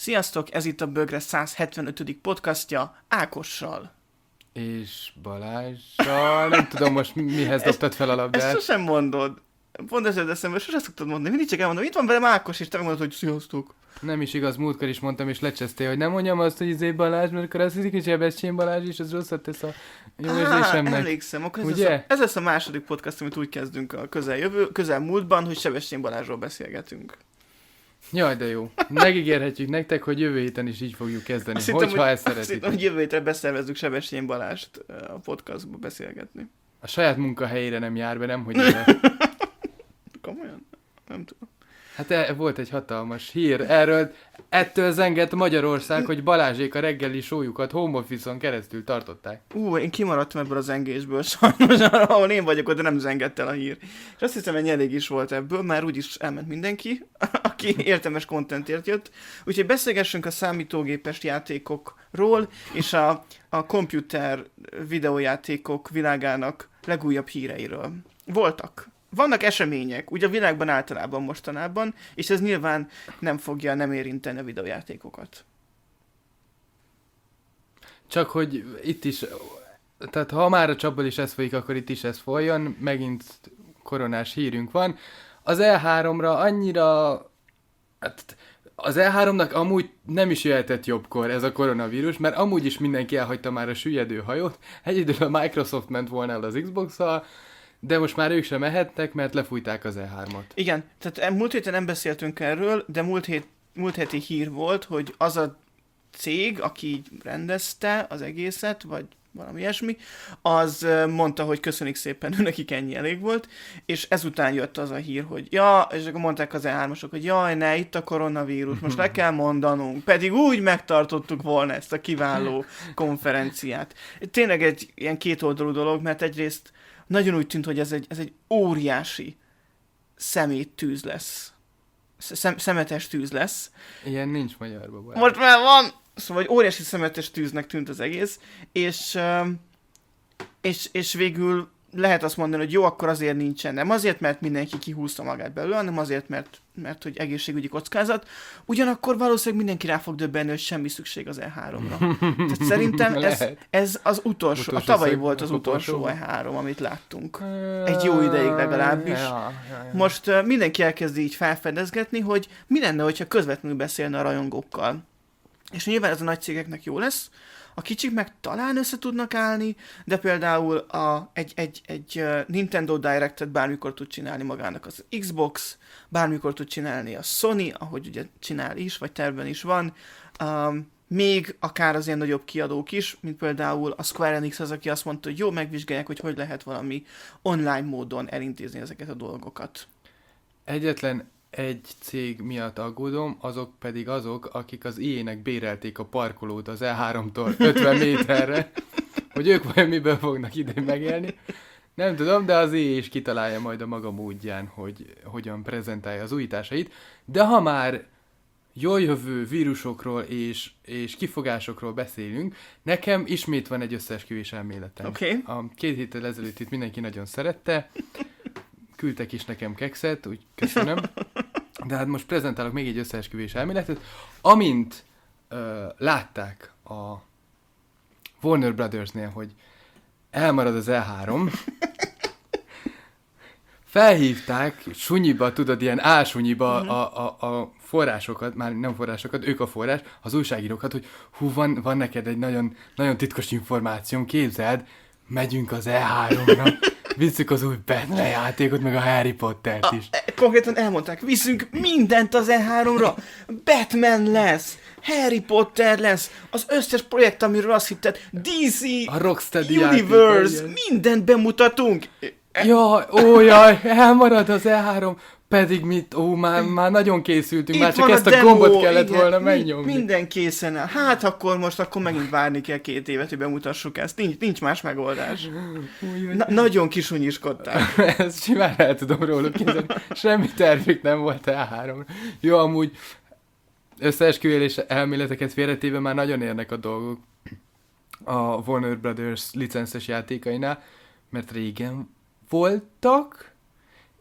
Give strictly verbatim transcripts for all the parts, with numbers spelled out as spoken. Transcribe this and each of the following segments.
Sziasztok, ez itt a Bögre száz hetvenötödik podcastja Ákossal. És Balázssal, nem tudom most mihez dobtad fel a labdát. Ezt sosem mondod. Pont ezért eszembe, sosem szoktad mondani. Mindig csak elmondom, itt van velem Ákos, és te megmondod, hogy sziasztok. Nem is igaz, múltkor is mondtam, és lecsesztél, hogy nem mondjam azt, hogy izé Balázs, mert akkor azt hiszik, hogy Sebestyén Balázs is, az rosszat tesz a jó érzésemnek. Emlékszem, akkor ez lesz, a, ez lesz a második podcast, amit úgy kezdünk a közeljövő, közelmúltban, hogy Sebestyén Balázsról beszélgetünk. Jaj, de jó. Megígérhetjük nektek, hogy jövő héten is így fogjuk kezdeni, azt hogyha hittem, ezt hogy, szeretitek. Azt hittem, hogy jövő hétre beszervezzük Sebestyén Balázst a podcastba beszélgetni. A saját munkahelyére nem jár be, nem hogy Komolyan? Nem tudom. Hát e, volt egy hatalmas hír erről, ettől zengett Magyarország, hogy Balázsék a reggeli showyukat home office-on keresztül tartották. Ú, én kimaradtam ebből a zengésből, sajnos, ahol én vagyok, oda nem zengett el a hír. És azt hiszem, hogy elég is volt ebből, már úgyis elment mindenki, aki értelmes contentért jött. Úgyhogy beszélgessünk a számítógépes játékokról, és a, a komputer videójátékok világának legújabb híreiről. Voltak. Vannak események, ugye a világban általában mostanában, és ez nyilván nem fogja nem érinteni a videójátékokat. Csak hogy itt is, tehát ha már a csapból is ez folyik, akkor itt is ez folyjon, megint koronás hírünk van. Az E háromra annyira, hát az E háromnak amúgy nem is jöhetett jobbkor ez a koronavírus, mert amúgy is mindenki elhagyta már a süllyedő hajót, egyedül a Microsoft ment volna el az Xbox-szal, de most már ők sem mehettek, mert lefújták az E hármat. Igen, tehát múlt héten nem beszéltünk erről, de múlt, hét, múlt heti hír volt, hogy az a cég, aki így rendezte az egészet, vagy valami ilyesmi, az mondta, hogy köszönik szépen, nekik ennyi elég volt, és ezután jött az a hír, hogy ja, és akkor mondták az E hármasok, hogy jaj, ne, itt a koronavírus, most le kell mondanunk, pedig úgy megtartottuk volna ezt a kiváló konferenciát. Tényleg egy ilyen kétoldalú dolog, mert egyrészt nagyon úgy tűnt, hogy ez egy, ez egy óriási szeméttűz lesz. Szem, szemetes tűz lesz. Ilyen nincs magyarban. Bár. Most már van! Szóval egy óriási szemetes tűznek tűnt az egész, és, és, és végül lehet azt mondani, hogy jó, akkor azért nincsen. Nem azért, mert mindenki kihúzta magát belőle, hanem azért, mert, mert hogy egészségügyi kockázat. Ugyanakkor valószínűleg mindenki rá fog döbbenni, hogy semmi szükség az E háromra. Tehát szerintem ez, ez az utolsó, utolsó a tavalyi volt az utolsó, utolsó E három, amit láttunk. Egy jó ideig legalábbis. Ja, ja, ja. Most uh, mindenki elkezdi így felfedezgetni, hogy mi lenne, hogyha közvetlenül beszélne a rajongókkal. És nyilván ez a nagy cégeknek jó lesz, a kicsik meg talán össze tudnak állni, de például a, egy, egy, egy Nintendo Direct-et bármikor tud csinálni magának az Xbox, bármikor tud csinálni a Sony, ahogy ugye csinál is, vagy tervben is van, um, még akár az ilyen nagyobb kiadók is, mint például a Square Enix az, aki azt mondta, hogy jó, megvizsgálják, hogy hogy lehet valami online módon elintézni ezeket a dolgokat. Egyetlen egy cég miatt aggódom, azok pedig azok, akik az í á-nek bérelték a parkolót az E háromtól ötven méterre, hogy ők vajon miből fognak idén megélni. Nem tudom, de az í á is kitalálja majd a maga módján, hogy hogyan prezentálja az újításait. De ha már jól jövő vírusokról és, és kifogásokról beszélünk, nekem ismét van egy összeesküvés elméletem. Okay. A két héttel ezelőtt itt mindenki nagyon szerette, küldtek is nekem kekszet, úgy köszönöm. De hát most prezentálok még egy összeesküvés elméletet. Amint ö, látták a Warner Brothersnél, hogy elmarad az E három, felhívták sunyiba, tudod, ilyen álsunyiba a, a, a forrásokat, már nem forrásokat, ők a forrás, az újságírókat, hogy hú, van, van neked egy nagyon, nagyon titkos információm, képzeld, megyünk az E háromra. Visszük az új Batman játékot, meg a Harry Pottert is. A, konkrétan elmondták, viszünk mindent az E háromra. Batman lesz, Harry Potter lesz, az összes projekt, amiről azt hitted, dé cé, a Rocksteady Universe, játék, mindent bemutatunk. Jaj, ó jaj, elmarad az E három, pedig mit, ó, már, már nagyon készültünk, itt már csak ezt a, demo, gombot kellett igen, volna mi, megnyomni. Minden készen el. Hát akkor most akkor megint várni kell két évet, hogy bemutassuk ezt. Nincs, nincs más megoldás. Na, nagyon kisunyiskodták. Ezt simán el tudom róluk képzelni. Semmi tervük nem volt E három. Jó, amúgy összeesküvés elméleteket félretéve már nagyon érnek a dolgok a Warner Brothers licences játékainál, mert régen voltak,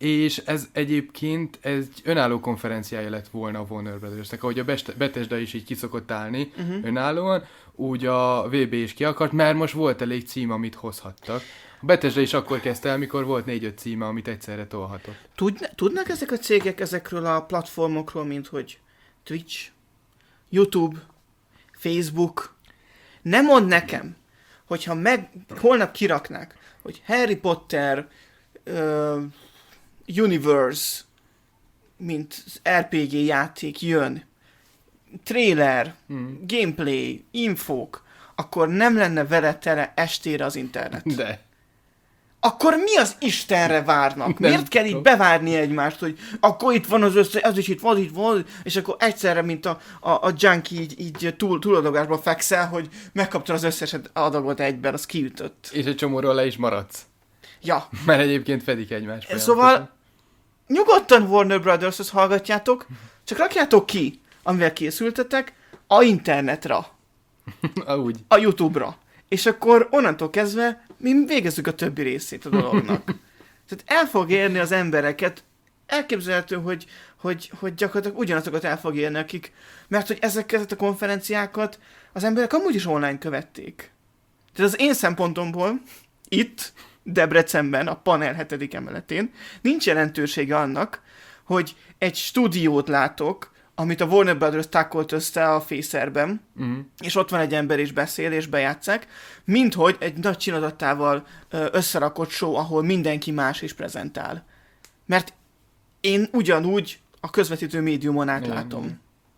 És ez egyébként egy önálló konferenciája lett volna a Warner Brothersnek, ahogy a Bethesda is így kiszokott állni uh-huh. önállóan, úgy a vé bé is ki akart, mert most volt elég cím, amit hozhattak. A Bethesda is akkor kezdte el, mikor volt négy-öt címe, amit egyszerre tolhatott. Tud, tudnak ezek a cégek ezekről a platformokról, mint hogy Twitch, YouTube, Facebook? Nem mond nekem, hogyha meg holnap kiraknák, hogy Harry Potter uh, Universe, mint er pé gé játék jön, trailer, hmm. gameplay, infók, akkor nem lenne vele tele estére az internet. De. Akkor mi az Istenre várnak? Nem Miért kell így bevárni egymást, hogy akkor itt van az össze, az is itt van, itt van, és akkor egyszerre, mint a, a, a junkie így, így túl, túladagásban fekszel, hogy megkaptad az összes adagot egyben, az kiütött. És egy csomóról le is maradsz. Ja. Mert egyébként fedik egymást. Szóval nyugodtan Warner Brothers-hoz hallgatjátok, csak rakjátok ki, amivel készültetek, a internetre. Úgy. A YouTube-ra. És akkor onnantól kezdve mi végezzük a többi részét a dolognak. Tehát el fog érni az embereket, elképzelhető, hogy, hogy, hogy gyakorlatilag ugyanazokat el fog érni, akik, mert hogy ezeket a konferenciákat az emberek amúgy is online követték. Tehát az én szempontomból itt, Debrecenben, a Panel hetedik emeletén nincs jelentősége annak, hogy egy stúdiót látok, amit a Warner Brothers takolt össze a Facerben, uh-huh. és ott van egy ember és beszél és bejátszák, mint hogy egy nagy csinadattával összerakott show, ahol mindenki más is prezentál. Mert én ugyanúgy a közvetítő médiumon átlátom.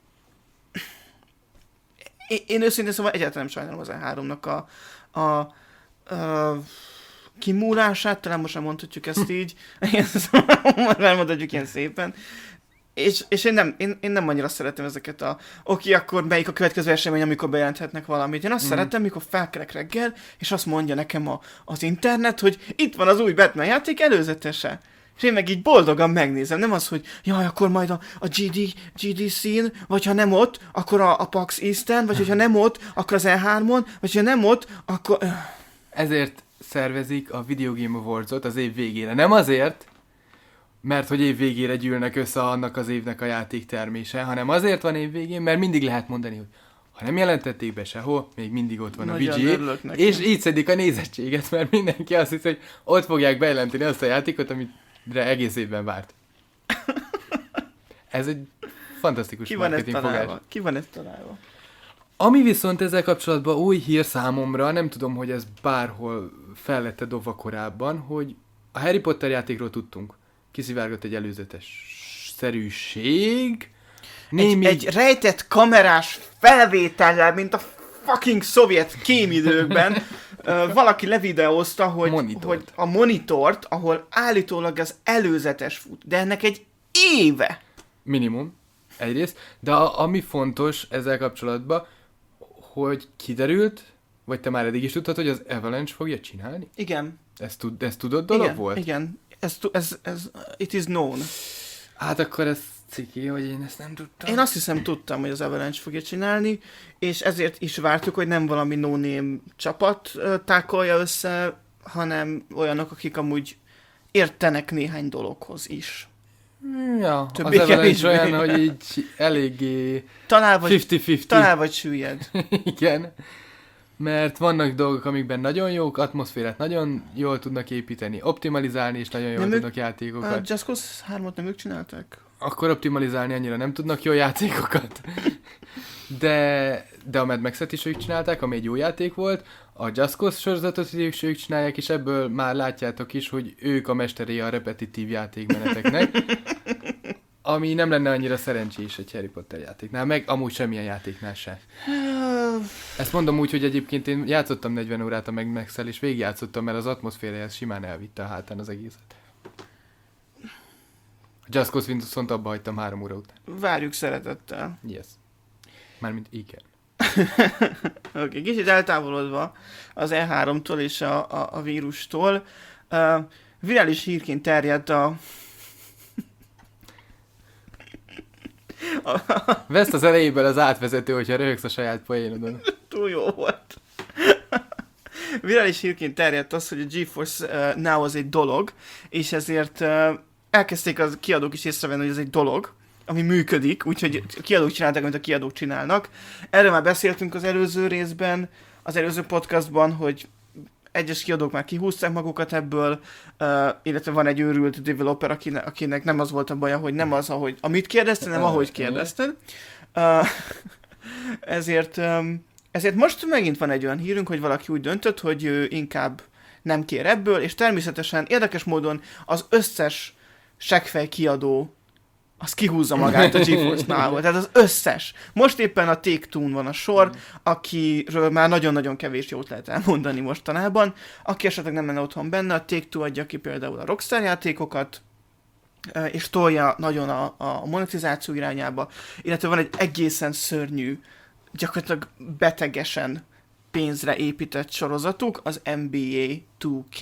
Én, én őszintén szóval egyáltalán nem sajnálom az E háromnak a, a, a kimúlását, talán most nem mondhatjuk ezt így, nem mondhatjuk ilyen szépen. És, és én, nem, én, én nem annyira szeretem ezeket a oké, akkor melyik a következő esemény, amikor bejelenthetnek valamit. Én azt mm. szeretem, mikor felkelek reggel, és azt mondja nekem a, az internet, hogy itt van az új Batman játék előzetese. És én meg így boldogan megnézem. Nem az, hogy jaj, akkor majd a, a gé dé, gé dé szín, vagy ha nem ott, akkor a, a PAX Eastern, vagy ha nem ott, akkor az E hármon, vagy ha nem ott, akkor... Ezért szervezik a Video Game Awards-ot az év végére. Nem azért, mert hogy év végére gyűlnek össze annak az évnek a játék termése, hanem azért van év végén, mert mindig lehet mondani, hogy ha nem jelentették be sehol, még mindig ott van nagyon a vé gé, és így szedik a nézettséget, mert mindenki azt hiszi, hogy ott fogják bejelenteni azt a játékot, amire egész évben várt. Ez egy fantasztikus marketingfogás. Ki van ezt találva? Ami viszont ezzel kapcsolatban új hír számomra, nem tudom, hogy ez bárhol fel lett dobva korábban, hogy a Harry Potter játékról tudtunk. Kiszivárgott egy előzetes szerűség. Némi... Egy, egy rejtett kamerás felvétellel, mint a fucking szovjet kémidőkben uh, valaki levideózta, hogy, hogy a monitort, ahol állítólag az előzetes fut, de ennek egy éve. Minimum, egyrészt. De a, ami fontos ezzel kapcsolatban, hogy kiderült, vagy te már eddig is tudtad, hogy az Avalanche fogja csinálni? Igen. Ez, tud, ez tudod dolog igen, volt? Igen, ez, ez, ez, it is known. Hát akkor ez ciki, hogy én ezt nem tudtam. Én azt hiszem tudtam, hogy az Avalanche fogja csinálni, és ezért is vártuk, hogy nem valami no-name csapat uh, tákolja össze, hanem olyanok, akik amúgy értenek néhány dologhoz is. Ja, többé az Avalanche olyan, hogy így eléggé talál vagy, fifty-fifty. Talál vagy süllyed. Igen. Mert vannak dolgok, amikben nagyon jók, atmoszférát nagyon jól tudnak építeni, optimalizálni, és nagyon jól nem tudnak ők, játékokat. A Just Cause hármat nem ők csinálták? Akkor optimalizálni annyira nem tudnak jó játékokat. De, de a Mad Max-et is ők csinálták, ami egy jó játék volt. A Just Cause sorozatot is ők csinálják, és ebből már látjátok is, hogy ők a mesterei a repetitív játékmeneteknek. Ami nem lenne annyira szerencsés egy Harry Potter játéknál, meg amúgy semmilyen játéknál se. Ezt mondom úgy, hogy egyébként én játszottam negyven órát a Mad Max-el, és végigjátszottam, mert az atmoszféráját simán elvitte a hátán az egészet. A Just Cause viszont abba hagytam három óra után. Várjuk szeretettel. Yes. Mármint igen. Oké, okay, kicsit eltávolodva az E háromtól és a, a, a vírustól. Uh, virális hírként terjedt a... Veszt az elejéből az átvezető, hogyha röhögsz a saját poénodon. Túl jó volt. Virális hírként terjedt az, hogy a GeForce uh, Now az egy dolog, és ezért uh, elkezdték az kiadók is észrevenni, hogy ez egy dolog, ami működik, úgyhogy a kiadók csinálták, amit a kiadók csinálnak. Erről már beszéltünk az előző részben, az előző podcastban, hogy egyes kiadók már kihúzták magukat ebből, uh, illetve van egy őrült developer, akinek, akinek nem az volt a baja, hogy nem az, ahogy, amit kérdezted, nem ahogy kérdezted. Uh, ezért, um, ezért most megint van egy olyan hírünk, hogy valaki úgy döntött, hogy ő inkább nem kér ebből, és természetesen érdekes módon az összes seggfej kiadó az kihúzza magát a GeForce Now-ból. Tehát az összes. Most éppen a Take-Two-n van a sor, akiről már nagyon-nagyon kevés jót lehet elmondani mostanában. Aki esetleg nem lenne otthon benne, a Take-Two adja ki például a Rockstar játékokat, és tolja nagyon a, a monetizáció irányába, illetve van egy egészen szörnyű, gyakorlatilag betegesen pénzre épített sorozatuk, az en bé á two K,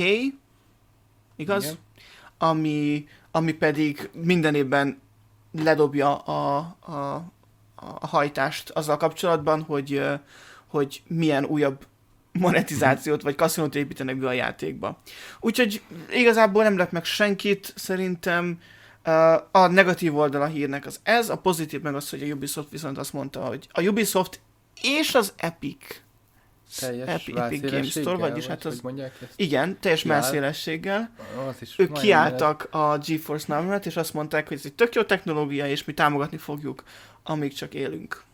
igaz? Igen. Ami, ami pedig minden évben ledobja a, a, a hajtást azzal kapcsolatban, hogy, hogy milyen újabb monetizációt vagy kaszinót építenek be a játékba. Úgyhogy igazából nem lett meg senkit, szerintem a negatív oldal a hírnek az ez, a pozitív meg az, hogy a Ubisoft viszont azt mondta, hogy a Ubisoft és az Epic teljes Epic Games Store, vagyis hát az... Ezt? Igen, teljes melszélességgel. Is ők kiálltak a GeForce Now mellett, és azt mondták, hogy ez egy tök jó technológia, és mi támogatni fogjuk, amíg csak élünk.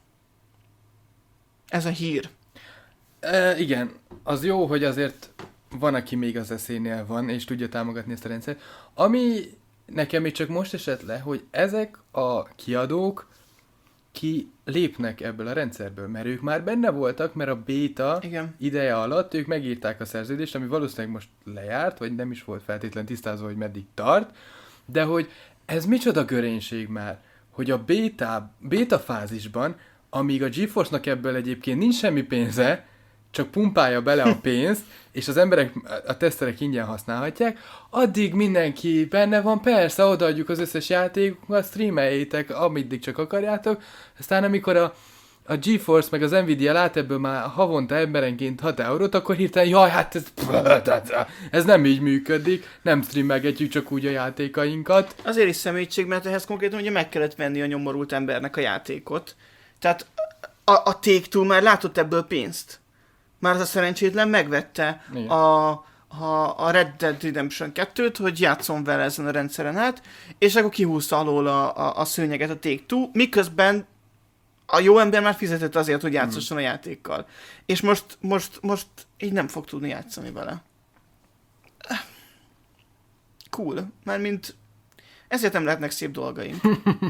Ez a hír. E, igen, az jó, hogy azért van, aki még az eszénél van, és tudja támogatni ezt a rendszert. Ami nekem még csak most esett le, hogy ezek a kiadók ki lépnek ebből a rendszerből, mert ők már benne voltak, mert a béta Igen. ideje alatt ők megírták a szerződést, ami valószínűleg most lejárt, vagy nem is volt feltétlen tisztázva, hogy meddig tart, de hogy ez micsoda görénység már, hogy a béta, béta fázisban, amíg a GeForce-nak ebből egyébként nincs semmi pénze, csak pumpálja bele a pénzt, és az emberek, a teszterek ingyen használhatják, addig mindenki benne van, persze, odaadjuk az összes játékokat, streameljétek, ameddig csak akarjátok, aztán amikor a, a GeForce meg az Nvidia lát ebből már havonta emberenként hat eurót, akkor hirtelen, jaj, hát ez, ez nem így működik, nem streamelgetjük csak úgy a játékainkat. Azért is személyiség, mert ehhez konkrétan ugye meg kellett venni a nyomorult embernek a játékot. Tehát a, a Take-Two már látott ebből pénzt. Már az a szerencsétlen megvette a, a, a Red Dead Redemption kettőt, hogy játszom vele ezen a rendszeren át, és akkor kihúzta alól a, a, a szőnyeget a Take-Two, miközben a jó ember már fizetett azért, hogy játszosson a játékkal. És most, most, most így nem fog tudni játszani vele. Cool. Mármint ezért nem lehetnek szép dolgaim.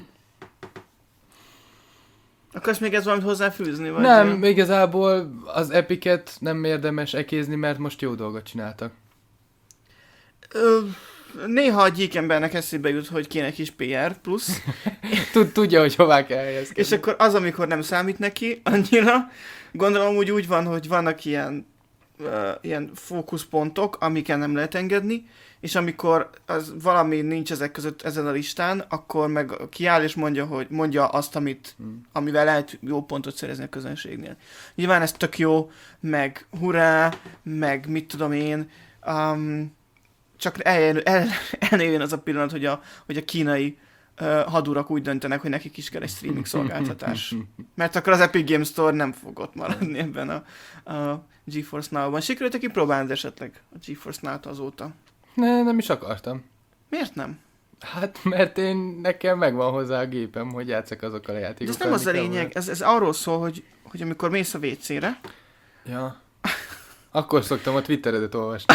Akarsz még ez valamit hozzáfűzni? Vagy nem, vagy? Igazából az Epicet nem érdemes ekézni, mert most jó dolgot csináltak. Ö, néha a gyík embernek eszébe jut, hogy kéne kis pé er plusz. Tudja, hogy hová kell helyezkedni. És akkor az, amikor nem számít neki annyira, gondolom úgy úgy van, hogy vannak ilyen, uh, ilyen fókuszpontok, amiken nem lehet engedni, és amikor az valami nincs ezek között ezen a listán, akkor meg kiáll és mondja, hogy mondja azt, amit, hmm. amivel lehet jó pontot szerezni a közönségnél. Nyilván ez tök jó, meg hurrá, meg mit tudom én, um, csak eljön, el, eljön az a pillanat, hogy a, hogy a kínai uh, hadurak úgy döntenek, hogy nekik is kell egy streaming szolgáltatás. Mert akkor az Epic Games Store nem fog ott maradni ebben a, a GeForce Now-ban. Sikerült-e kipróbálnod esetleg a GeForce Now-t azóta? Ne, nem is akartam. Miért nem? Hát, mert én nekem megvan hozzá a gépem, hogy játszak azokkal a játékokkal. De ez nem az a lényeg, ez, ez arról szól, hogy, hogy amikor mész a vécére... Ja. Akkor szoktam a Twitteredet olvasni.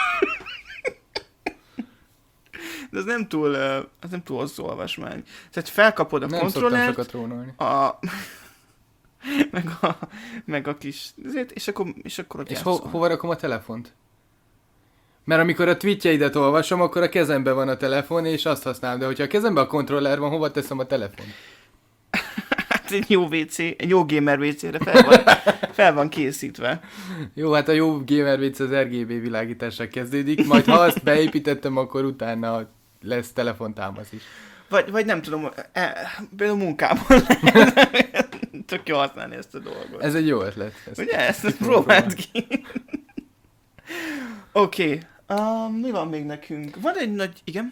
De ez nem túl, ez nem túl hosszú olvasmány. Tehát felkapod a nem kontrollert... Nem szoktam sokat rónolni. A... meg, a, meg a kis... És akkor, és akkor ott És ho- hova rakom a telefont? Mert amikor a tweetjeidet olvasom, akkor a kezemben van a telefon, és azt használom. De hogyha a kezemben a kontroller van, hova teszem a telefon? Hát egy jó vé cé, egy jó gamer vé cére fel van, fel van készítve. Jó, hát a jó gamer vé cé az er gé bé világítással kezdődik, majd ha azt beépítettem, akkor utána lesz telefontámasz is. Vagy, vagy nem tudom, e, például munkában tök jó használni ezt a dolgot. Ez egy jó ötlet. Ezt ugye? Ezt próbáld ki. Oké. Okay. Uh, mi van még nekünk? Van egy nagy... Igen?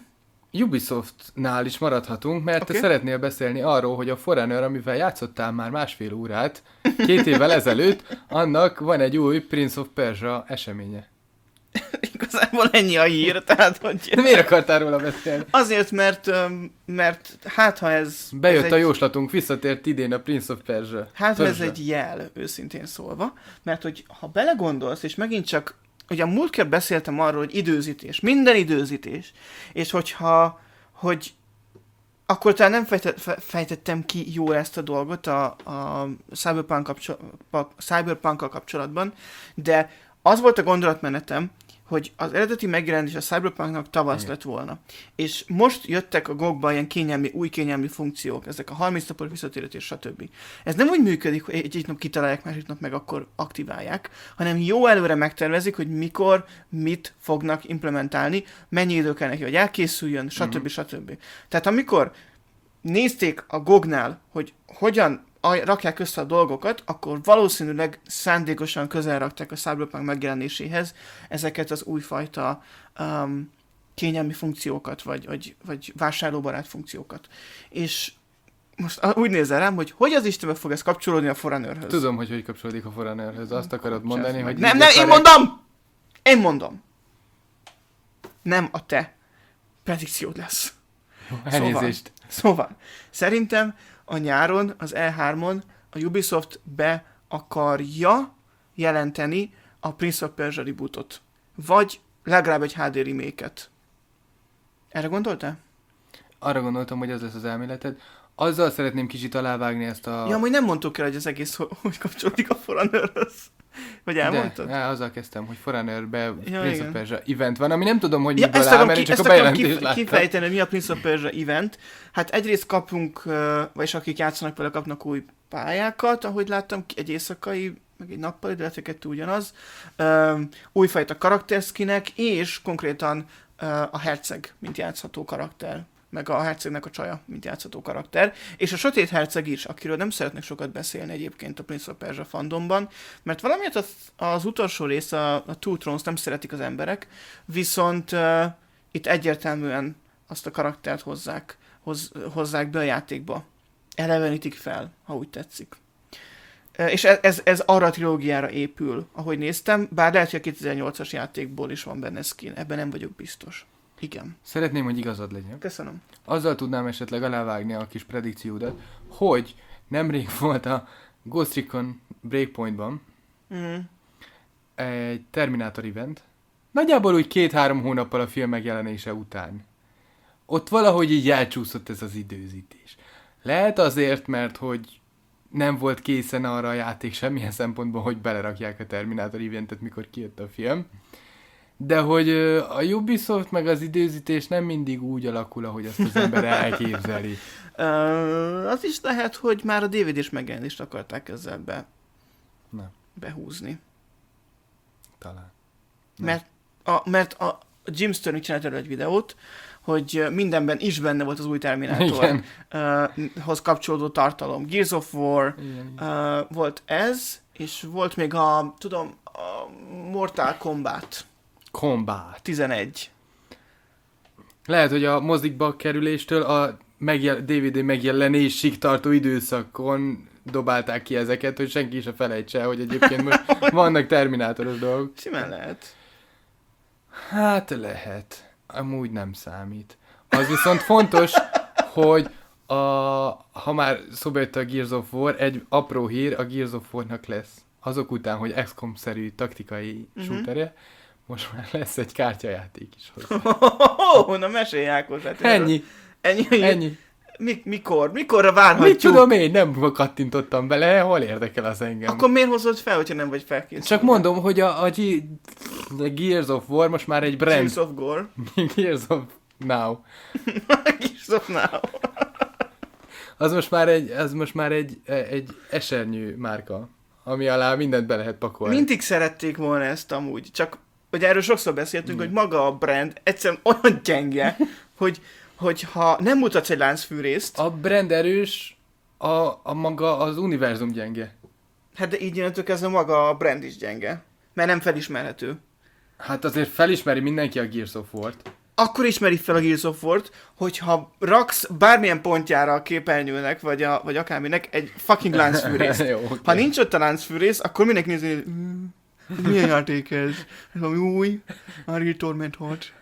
Ubisoftnál is maradhatunk, mert okay. te szeretnél beszélni arról, hogy a Forerunner, amivel játszottál már másfél órát, két évvel ezelőtt, annak van egy új Prince of Persia eseménye. Igazából ennyi a hír, tehát hogy... Miért akartál róla beszélni? Azért, mert, mert hát ha ez... Bejött ez a egy... jóslatunk, visszatért idén a Prince of Persia. Hát ha ez egy jel, őszintén szólva, mert hogy ha belegondolsz, és megint csak, ugye a múltkor beszéltem arról, hogy időzítés, minden időzítés, és hogyha, hogy akkor talán nem fejtett, fejtettem ki jól ezt a dolgot a, a Cyberpunk kapcsol, Cyberpunkkal kapcsolatban, de az volt a gondolatmenetem, hogy az eredeti megjelenés a Cyberpunknak tavasz lett volna. És most jöttek a gogba ilyen kényelmi, új kényelmi funkciók, ezek a harminc napos visszatérés, stb. Ez nem úgy működik, hogy egy, egy nap kitalálják, másik nap meg akkor aktiválják, hanem jó előre megtervezik, hogy mikor, mit fognak implementálni, mennyi idő kell neki, hogy elkészüljön, stb. Mm-hmm. stb. Tehát amikor nézték a gognál, hogy hogyan rakják össze a dolgokat, akkor valószínűleg szándékosan közel rakták a Cyberpunk megjelenéséhez ezeket az újfajta um, kényelmi funkciókat, vagy, vagy, vagy vásárlóbarát funkciókat. És most úgy nézel rám, hogy hogy az Istenbe fog ez kapcsolódni a Forerunnerhöz? Tudom, hogy hogy kapcsolódik a Forerunnerhöz. Azt akarod mondani, Csesz hogy... Nem, nem, én mondom! Én mondom! Nem a te predikciód lesz. Elnézést. Szóval, szóval, szerintem a nyáron, az E hármon a Ubisoft be akarja jelenteni a Prince of Persia rebootot. Vagy legalább egy há dé remake-et. Erre gondoltál? Arra gondoltam, hogy az lesz az elméleted. Azzal szeretném kicsit alávágni ezt a... Ja, amúgy nem mondtuk el, hogy az egész hogy kapcsolódik a Forerunnerhöz. Vagy elmondtad? De, azzal kezdtem, hogy Forerunnerbe ja, Prince igen. of Persia event van, ami nem tudom, hogy ja, miből áll, mert ki, csak a bejelentést kif- láttam. kifejteni, hogy mi a Prince of Persia event. Hát egyrészt kapunk, vagyis akik játszanak vele, kapnak új pályákat, ahogy láttam, egy éjszakai, meg egy nappali, de lehet, kettő ugyanaz. Um, újfajta karakterszkinek, és konkrétan uh, a herceg, mint játszható karakter. Meg a hercegnek a csaja, mint játszható karakter. És a sötét herceg is, akiről nem szeretnek sokat beszélni egyébként a Prince of Persia fandomban, mert valamiért az, az utolsó rész, a, a Two Thrones nem szeretik az emberek, viszont uh, itt egyértelműen azt a karaktert hozzák, hoz, hozzák be a játékba. Elevenítik fel, ha úgy tetszik. Uh, és ez, ez, ez arra a trilógiára épül, ahogy néztem, bár lehet, hogy a kétezer-nyolcas játékból is van benne skin, ebben nem vagyok biztos. Igen. Szeretném, hogy igazad legyen. Köszönöm. Azzal tudnám esetleg alávágni a kis predikciódat, hogy nemrég volt a Ghost Recon Breakpointban mm. egy Terminator event, nagyjából úgy két-három hónappal a film megjelenése után. Ott valahogy így elcsúszott ez az időzítés. Lehet azért, mert hogy nem volt készen arra a játék semmilyen szempontból, hogy belerakják a Terminator eventet, mikor kijött a film. De hogy a Ubisoft meg az időzítés nem mindig úgy alakul, ahogy azt az ember elképzeli. uh, az is lehet, hogy már a dé vé dés megjelenést akarták ezzel be, nem. behúzni. Talán. Nem. Mert a, mert a Jim Sterling csinált elő egy videót, hogy mindenben is benne volt az új Terminatorhoz kapcsolódó tartalom. Gears of War, igen, uh, volt ez, és volt még a, tudom, a Mortal Kombat. Kombat. tizenegy. Lehet, hogy a mozikba kerüléstől a megjel- dé vé dé megjelenésig tartó időszakon dobálták ki ezeket, hogy senki is a felejtse, hogy egyébként most vannak terminátoros dolgok. Simán lehet. Hát lehet. Amúgy nem számít. Az viszont fontos, hogy a, ha már szóba jött a Gears of War, egy apró hír, a Gears of War-nak lesz. Azok után, hogy iksz kom-szerű taktikai uh-huh. shooterje, most már lesz egy kártyajáték is hozzá. Oh, na mesélj, Ákos. Hát Ennyi. Ennyi. Ennyi. Mi, mikor? Mikorra várhatjuk? Mit tudom én, nem kattintottam bele, hol érdekel az engem. Akkor miért hozod fel, hogyha nem vagy felkészülve? Csak mondom, hogy a, a, G- a Gears of War most már egy brand. Gears of Gore. Gears of Now. Gears of Now. Az most már egy, az most már egy, egy esernyő márka, ami alá mindent be lehet pakolni. Mindig szerették volna ezt amúgy, csak hogy erről sokszor beszéltünk, mm. hogy maga a brand egyszerűen olyan gyenge, hogy, hogy ha nem mutatsz egy láncfűrészt... A brand erős, a, a maga az univerzum gyenge. Hát de így jönntök ez a maga a brand is gyenge, mert nem felismerhető. Hát azért felismeri mindenki a Gears of War-t. akkor ismeri fel a Gears of War-t, hogyha raksz bármilyen pontjára a képernyőnek, vagy, a, vagy akárminek egy fucking láncfűrészt. Jó, okay. Ha nincs ott a láncfűrész, akkor mindenki nézni, hogy milyen játék ez? Ez valami új, Unreal Tournament hat.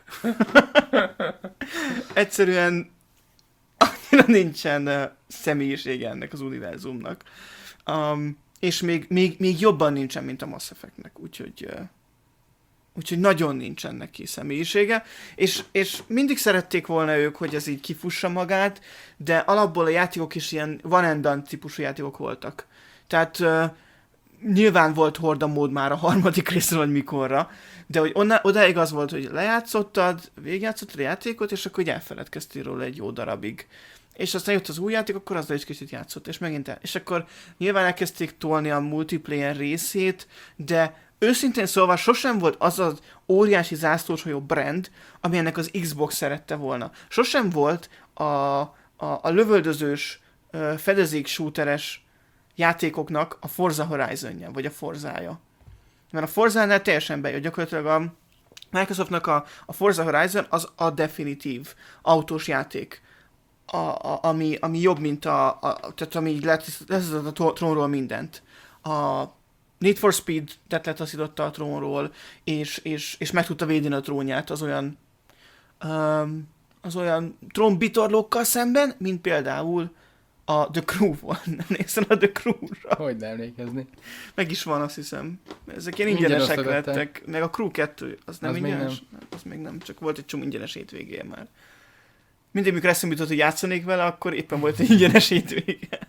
Egyszerűen annyira nincsen uh, személyisége ennek az univerzumnak. Um, és még, még, még jobban nincsen, mint a Mass Effectnek, úgyhogy... Uh, Úgyhogy nagyon nincsen neki személyisége, és, és mindig szerették volna ők, hogy ez így kifussa magát, de alapból a játékok is ilyen one and done típusú játékok voltak. Tehát uh, nyilván volt horda mód már a harmadik részről, hogy mikorra, de hogy onna, odáig az volt, hogy lejátszottad, végigjátszottad a játékot, és akkor így elfeledkeztél róla egy jó darabig. És aztán jött az új játék, akkor azzal is kicsit játszott, és megint el. És akkor nyilván elkezdték tolni a multiplayer részét, de őszintén szólva sosem volt az az óriási zászlóshajó brand, ami ennek az Xbox szerette volna. Sosem volt a, a, a lövöldözős, fedezék shooteres játékoknak a Forza Horizon-ja, vagy a Forzája. Mert a Forzánál teljesen bejött, gyakorlatilag a Microsoftnak a, a Forza Horizon az a definitív autós játék, a, a, ami, ami jobb, mint a, a tehát ami leszedett a trónról mindent. A Need for Speed tehát letaszította a trónról, és, és, és meg tudta védeni a trónját az olyan um, az olyan trónbitorlókkal szemben, mint például a The Crew volt. Nem néztem a The Crew-ra. Hogy ne emlékezni? Meg is van, azt hiszem. Ezek ilyen ingyenesek lettek. Meg a Crew kettő, az nem az ingyenes? Még nem. Az még nem, csak volt egy csomó ingyenes hétvégéje már. Mindig, mikor eszembe jutott, hogy játszanék vele, akkor éppen volt egy ingyenes hétvége.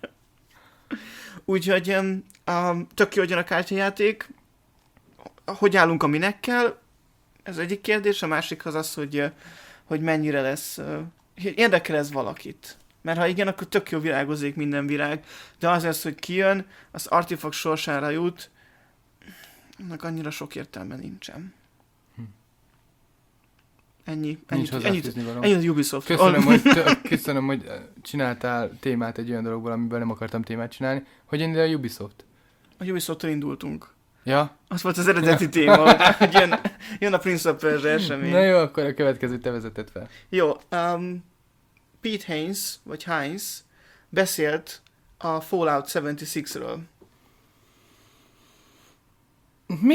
Úgyhogy um, tök jó, hogy a kártyajáték. Hogy állunk a minekkel? Ez egyik kérdés. A másik az az, hogy, hogy mennyire lesz... Uh, érdekel ez valakit. Mert ha igen, akkor tök jó virágozik minden virág. De az az, hogy kijön, az Artifact sorsára jut, annak annyira sok értelme nincsen. Hm. Ennyi. Ennyit, ennyit, ennyit az Ubisoft. Köszönöm, hogy, köszönöm, hogy csináltál témát egy olyan dologból, amiből nem akartam témát csinálni. Hogy indul a Ubisoft? A Ubisoft-tól indultunk. Ja? Az volt az eredeti téma, hogy jön, jön a Prince of Persia esemény. Na jó, akkor a következő te vezeted fel. Jó, um, Pete Hines, vagy Hines beszélt a Fallout hetvenhatról. Mi?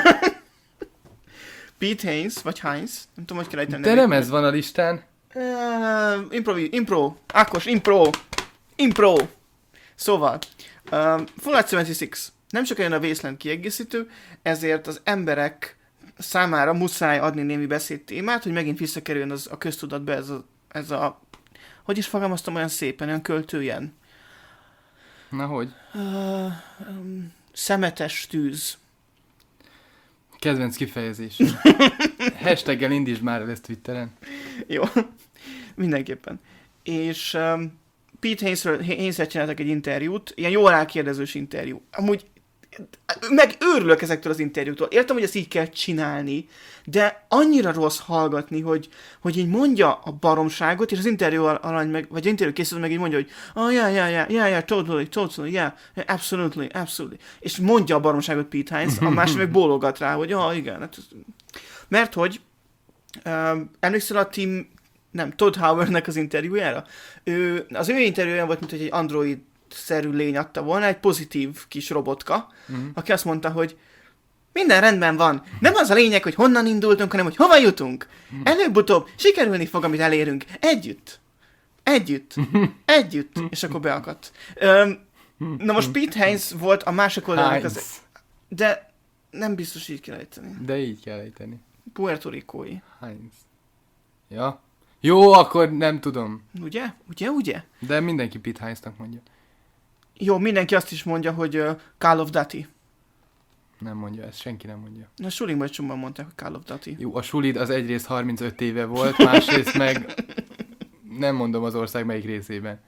Pete Hines, vagy Hines, nem tudom, hogy kell ejteni. De nem ez van a listán. Uh, impro, impro, Ákos, impro, impro. Szóval, uh, Fallout hetvenhat nem csak olyan a Wasteland kiegészítő, ezért az emberek számára muszáj adni némi beszédtémát, hogy megint visszakerüljön az, a köztudatba ez a, ez a, hogy is fogalmaztam olyan szépen, olyan költőjen. Na hogy? Uh, um, szemetes tűz. Kedvenc kifejezés. Hashtaggel indítsd már el ezt Twitteren. Jó, mindenképpen. És um, Pete Hainesről, Hainesről csináltak egy interjút, ilyen jól rákérdezős interjú. Amúgy meg őrülök ezektől az interjúktól. Értem, hogy ezt így kell csinálni, de annyira rossz hallgatni, hogy, hogy így mondja a baromságot, és az interjú alany meg, vagy az interjú készítő meg így mondja, hogy oh, yeah, yeah, yeah, yeah, yeah, totally, totally, yeah, absolutely, absolutely. És mondja a baromságot Pete Hines, a másik meg bólogat rá, hogy ah, oh, igen. Hát, mert hogy um, emlékszel a Tim, nem, Todd Howardnek az interjújára? Ő, az ő interjúja volt, mint hogy egy android szerű lény adta volna, egy pozitív kis robotka, uh-huh. aki azt mondta, hogy minden rendben van. Nem az a lényeg, hogy honnan indultunk, hanem hogy hova jutunk. Uh-huh. Előbb-utóbb sikerülni fog, amit elérünk. Együtt. Együtt. Együtt. És akkor beakadt. Um, na most Pete Hines volt a másik oldalnak az... De nem biztos így kell ejteni. De így kell ejteni. Puerto Ricói. Hines. Ja. Jó, akkor nem tudom. Ugye? Ugye, ugye? De mindenki Pete Hines-nak mondja. Jó, mindenki azt is mondja, hogy uh, Call of Duty. Nem mondja, ezt senki nem mondja. Na, sulinkban egy csomóan mondták, hogy Call of Duty. Jó, a sulid az egyrészt harmincöt éve volt, másrészt meg nem mondom az ország melyik részében.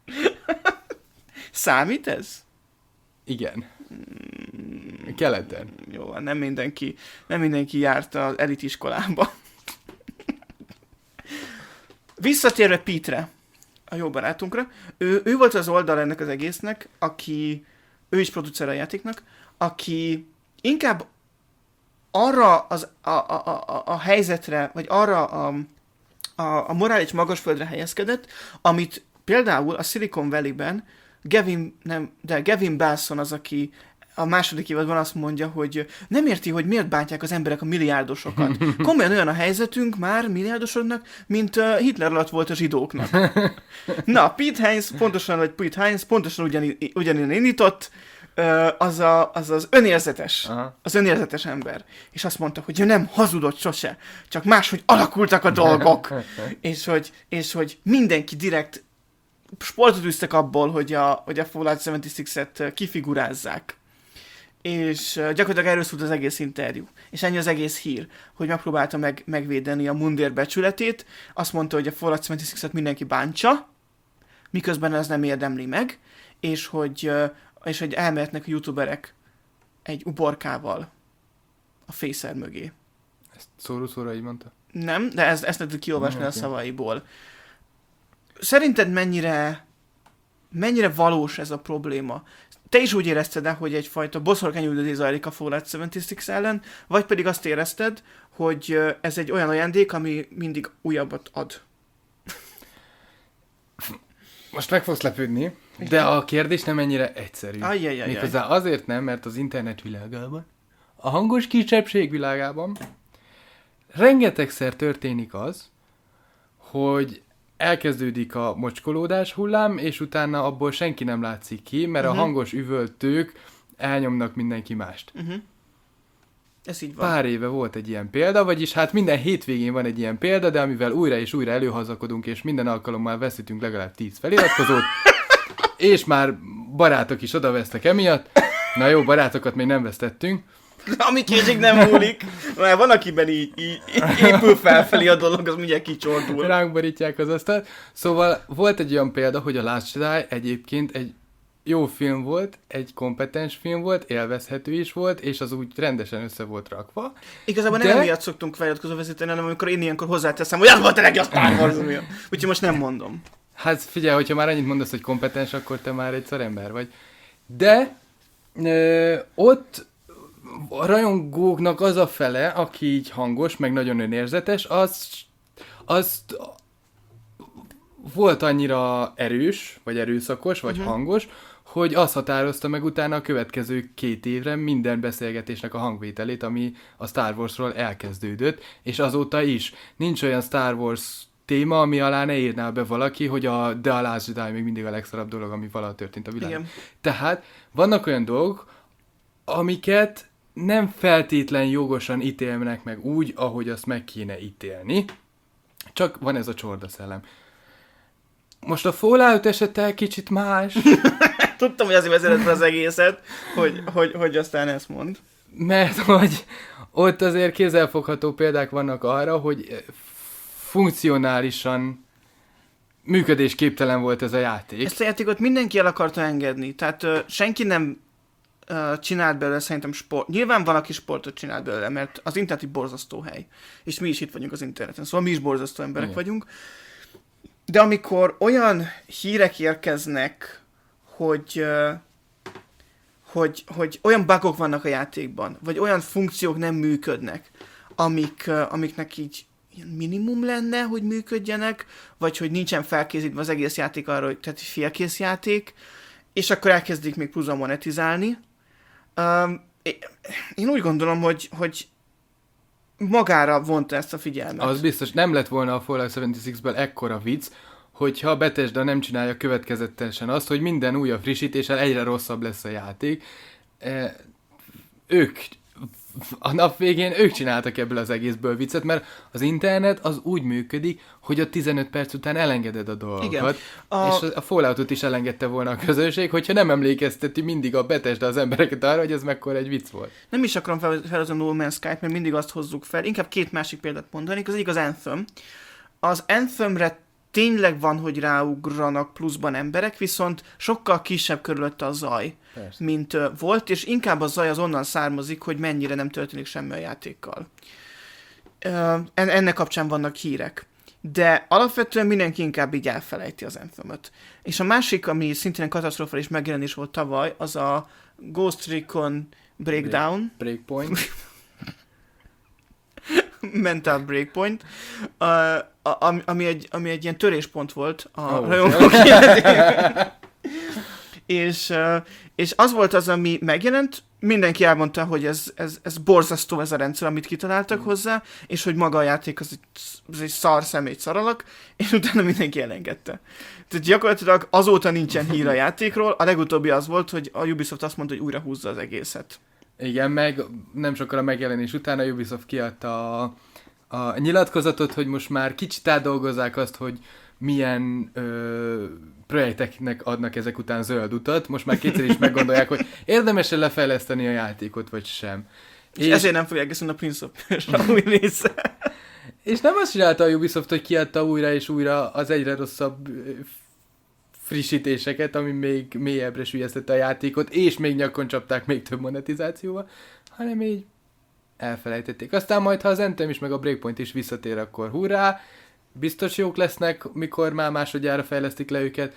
Számít ez? Igen. Keleten. Jó, nem mindenki, nem mindenki járt az elitiskolába. Visszatérve Pete-re, a jó barátunkra, ő, ő volt az oldal ennek az egésznek, aki, ő is producer a játéknak, aki inkább arra az, a, a, a, a helyzetre, vagy arra a, a, a morális magasföldre helyezkedett, amit például a Silicon Valley-ben Gavin, nem, de Gavin Belson az, aki a második évadban azt mondja, hogy nem érti, hogy miért bántják az emberek a milliárdosokat. Komolyan olyan a helyzetünk már milliárdosoknak, mint uh, Hitler alatt volt a zsidóknak. Na, Pete Hines, pontosan, vagy Pete Hines, pontosan ugyan, ugyanilyen indított, uh, az, a, az az önérzetes, Aha. az önérzetes ember. És azt mondta, hogy ő nem hazudott sose, csak máshogy alakultak a dolgok. és, hogy, és hogy mindenki direkt sportot üztek abból, hogy a, hogy a Fallout hetvenhatot kifigurázzák. És gyakorlatilag erről szólt az egész interjú. És ennyi az egész hír, hogy megpróbálta meg, megvédeni a mundér becsületét. Azt mondta, hogy a Fallout hetvenhatot mindenki bántsa, miközben ez nem érdemli meg, és hogy, és hogy elmehetnek a youtuberek egy uborkával a fészer mögé. Ezt szóró-szóra így mondta? Nem, de ezt, ezt lehetett kiolvasni no, a szavaiból. Szerinted mennyire, mennyire valós ez a probléma? Te is úgy érezted-e, hogy egyfajta boszorkányüldözés zajlik a Fallout hetvenhat ellen, vagy pedig azt érezted, hogy ez egy olyan ajándék, ami mindig újabbat ad? Most meg fogsz lepődni, de a kérdés nem ennyire egyszerű. Ajjajajaj. Méghozzá azért nem, mert az internet világában, a hangos kisebbség világában rengetegszer történik az, hogy elkezdődik a mocskolódás hullám, és utána abból senki nem látszik ki, mert uh-huh. a hangos üvöltők elnyomnak mindenki mást. Uh-huh. Ez így van. Pár éve volt egy ilyen példa, vagyis hát minden hétvégén van egy ilyen példa, de amivel újra és újra előhazakodunk, és minden alkalommal veszítünk legalább tíz feliratkozót, és már barátok is odavesztek emiatt. Na jó, barátokat még nem vesztettünk. Ami késik nem múlik, mert van, akiben így, így épül felfelé a dolog, az mindjárt kicsordul. Ránk borítják az asztalt. Szóval volt egy olyan példa, hogy a Last Jedi egyébként egy jó film volt, egy kompetens film volt, élvezhető is volt, és az úgy rendesen össze volt rakva. Igazából de... nem emiatt szoktunk feliratkozó vezetni, hanem amikor én ilyenkor hozzáteszem, hogy az volt a legjobb Star Wars. Úgyhogy most nem mondom. Hát figyelj, hogyha már annyit mondasz, hogy kompetens, akkor te már egy szarember vagy. De ö, ott a rajongóknak az a fele, aki így hangos, meg nagyon önérzetes, az, az volt annyira erős, vagy erőszakos, vagy uh-huh. hangos, hogy azt határozta meg utána a következő két évre minden beszélgetésnek a hangvételét, ami a Star Warsról elkezdődött, és azóta is. Nincs olyan Star Wars téma, ami alá ne írná be valaki, hogy a The Last Jedi még mindig a legszarabb dolog, ami valaha történt a világon. Tehát vannak olyan dolgok, amiket nem feltétlen jogosan ítélnek meg úgy, ahogy azt meg kéne ítélni. Csak van ez a csordaszellem. Most a Fallout esete kicsit más. Tudtam, hogy azért vezetett az egészet, hogy, hogy, hogy aztán ezt mond. Mert hogy ott azért kézzelfogható példák vannak arra, hogy funkcionálisan működésképtelen volt ez a játék. Ezt a játékot mindenki el akarta engedni, tehát uh, senki nem uh, csinált belőle szerintem sport. Nyilván valaki sportot csinált belőle, mert az internet egy borzasztó hely. És mi is itt vagyunk az interneten, szóval mi is borzasztó emberek Igen. vagyunk. De amikor olyan hírek érkeznek, hogy, uh, hogy, hogy olyan bugok vannak a játékban, vagy olyan funkciók nem működnek, amik, uh, amiknek így ilyen minimum lenne, hogy működjenek, vagy hogy nincsen felkészítve az egész játék arra, hogy tehát félkész játék, és akkor elkezdik még pluszban monetizálni. Um, én úgy gondolom, hogy, hogy magára vonta ezt a figyelmet. Az biztos, nem lett volna a Fallout hetvenhatből ekkora vicc, hogyha a Bethesda nem csinálja következetesen azt, hogy minden újabb frissítéssel egyre rosszabb lesz a játék. E, ők a nap végén ők csináltak ebből az egészből viccet, mert az internet az úgy működik, hogy a tizenöt perc után elengeded a dolgokat. Igen. A... És a Falloutot is elengedte volna a közönség, hogyha nem emlékezteti mindig a Bethesda az embereket arra, hogy ez mekkora egy vicc volt. Nem is akarom felhozni a No Man's Sky-t, mert mindig azt hozzuk fel. Inkább két másik példát mondanék. Az egyik az Anthem. Az Anthemre tényleg van, hogy ráugranak pluszban emberek, viszont sokkal kisebb körülötte a zaj, Persze. mint uh, volt, és inkább a zaj az onnan származik, hogy mennyire nem történik semmi a játékkal. Uh, ennek kapcsán vannak hírek. De alapvetően mindenki inkább így elfelejti az Anthem-öt. És a másik, ami szintén egy katasztrofális megjelenés volt tavaly, az a Ghost Recon Breakdown. Break, breakpoint. Mental Breakpoint, uh, ami, ami, egy, ami egy ilyen töréspont volt a oh, rajongók életében. és, uh, és az volt az, ami megjelent, mindenki elmondta, hogy ez, ez, ez borzasztó ez a rendszer, amit kitaláltak mm. hozzá, és hogy maga a játék az egy, az egy szar szemét szaralak, és utána mindenki elengedte. Tehát gyakorlatilag azóta nincsen hír a játékról, a legutóbbi az volt, hogy a Ubisoft azt mondta, hogy újra húzza az egészet. Igen, meg nem sokkal a megjelenés után a Ubisoft kiadta a, a nyilatkozatot, hogy most már kicsit átdolgozzák azt, hogy milyen ö, projekteknek adnak ezek után zöld utat. Most már kétszer is meggondolják, hogy érdemes-e lefejleszteni a játékot, vagy sem. És, és ezért nem fogják ezt a Prince of Persia új része. És nem azt csinálta a Ubisoft, hogy kiadta újra és újra az egyre rosszabb frissítéseket, ami még mélyebbre süllyesztette a játékot, és még nyakon csapták még több monetizációval, hanem így elfelejtették. Aztán majd, ha az Anthem is, meg a Breakpoint is visszatér, akkor hurrá, biztos jók lesznek, mikor már másodjára fejlesztik le őket,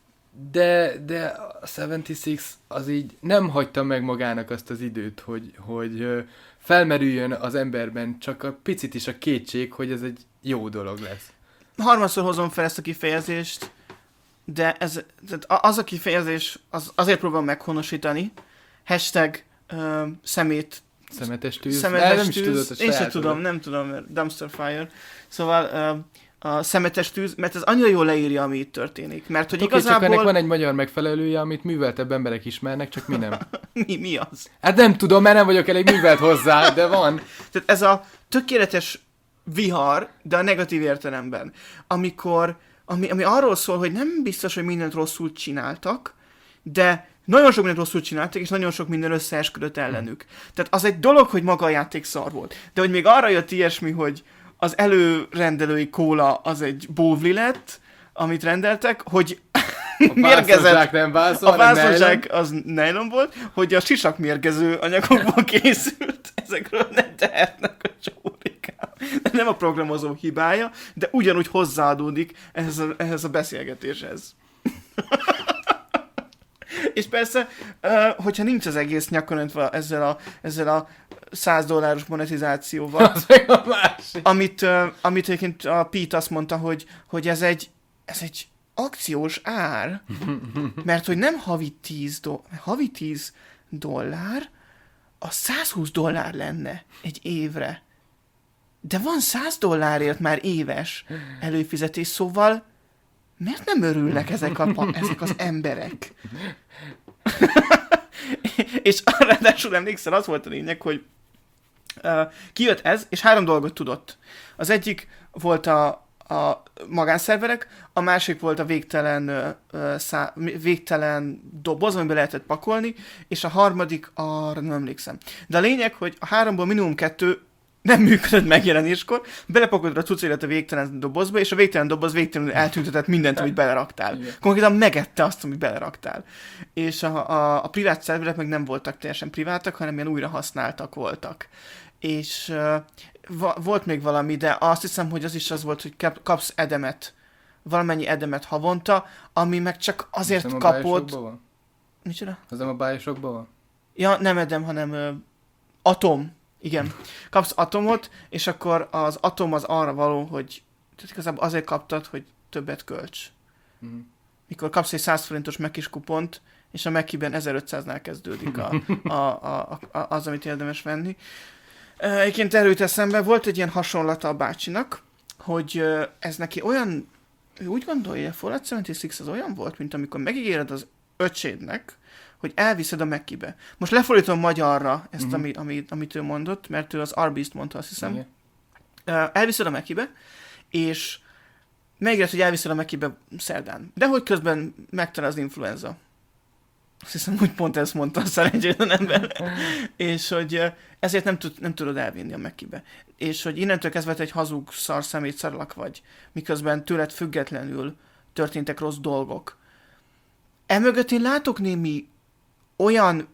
de, de a hetvenhat az így nem hagyta meg magának azt az időt, hogy, hogy felmerüljön az emberben csak a picit is a kétség, hogy ez egy jó dolog lesz. Harmadszor hozom fel ezt a kifejezést, de ez, az a kifejezés az, azért próbálom meghonosítani. Hashtag uh, szemét. Szemetes tűz. Szemetes nem tűz. Is tudod, Én sem tudom, nem tudom, mert dumpster fire. Szóval uh, a szemetes tűz, mert ez annyira jól leírja, ami itt történik. Mert hogy okay, igazából... csak ennek van egy magyar megfelelője, amit műveltebb emberek ismernek, csak mi nem. mi, mi az? Hát nem tudom, mert nem vagyok elég művelt hozzá, de van. Tehát ez a tökéletes vihar, de a negatív értelemben. Amikor, ami, ami arról szól, hogy nem biztos, hogy mindent rosszul csináltak, de nagyon sok mindent rosszul csináltak, és nagyon sok minden összeesküdött ellenük. Tehát az egy dolog, hogy maga a játék szar volt. De hogy még arra jött ilyesmi, hogy az előrendelői kóla az egy bóvli lett, amit rendeltek, hogy a mérgezett, nem vászol, a vászonzsák az nylon volt, hogy a sisak mérgező anyagokból készült, ezekről nem tehetnek a csórikám. Nem a programozó hibája, de ugyanúgy hozzáadódik ehhez a, ehhez a beszélgetéshez. És persze, hogyha nincs az egész nyakon öntve ezzel a, ezzel a száz dolláros monetizációval, amit, amit egyébként a Pete azt mondta, hogy, hogy ez egy, ez egy akciós ár, mert hogy nem havi tíz, do- havi tíz dollár, a százhúsz dollár lenne egy évre. De van száz dollárért már éves előfizetés, szóval miért nem örülnek ezek, a, ezek az emberek? És ráadásul emlékszel, az volt a lényeg, hogy uh, kijött ez, és három dolgot tudott. Az egyik volt a, a magánszerverek, a másik volt a végtelen, uh, szá, végtelen doboz, amiben lehetett pakolni, és a harmadik, arra nem emlékszem. De a lényeg, hogy a háromból minimum kettő nem működött megjelenéskor, belepakolod a cuccaidat a végtelen dobozba, és a végtelen doboz végtelenül eltüntetett mindent, amit beleraktál. Igen. Konkrétan megette azt, amit beleraktál. És a, a, a privát szerverek meg nem voltak teljesen privátak, hanem ilyen újra használtak voltak. És uh, va- volt még valami, de azt hiszem, hogy az is az volt, hogy kap, kapsz edemet, valamennyi edemet havonta, ami meg csak azért az kapod... Micsoda? Az nem a Bioshockban van? Ja, nem edem, hanem uh, atom. Igen. Kapsz atomot, és akkor az atom az arra való, hogy tehát igazából azért kaptad, hogy többet költs. Mm. Mikor kapsz egy száz forintos Mac-is kupont, és a Mac-ben ezerötszáznál kezdődik a, a, a, a, az, amit érdemes venni. Egyébként erről jut eszembe, volt egy ilyen hasonlata a bácsinak, hogy ez neki olyan, ő úgy gondolja, hogy a Fallout hetvenhat az olyan volt, mint amikor megígéred az öcsédnek, hogy elviszed a Mac-be. Most lefordítom magyarra ezt, mm-hmm. ami, ami, amit ő mondott, mert ő az Arbist mondta, azt hiszem. Okay. Elviszed a Mac-be, és megígéred, hogy elviszed a Mac-be szerdán. De hogy közben megtalál az influenza. Azt hiszem, hogy pont ezt mondta a szerencsétlen ember. És hogy ezért nem, tud, nem tudod elvinni a Mac-be. És hogy innentől kezdve egy hazug szar szemét szarlak vagy, miközben tőled függetlenül történtek rossz dolgok. Emögött én látok némi olyan,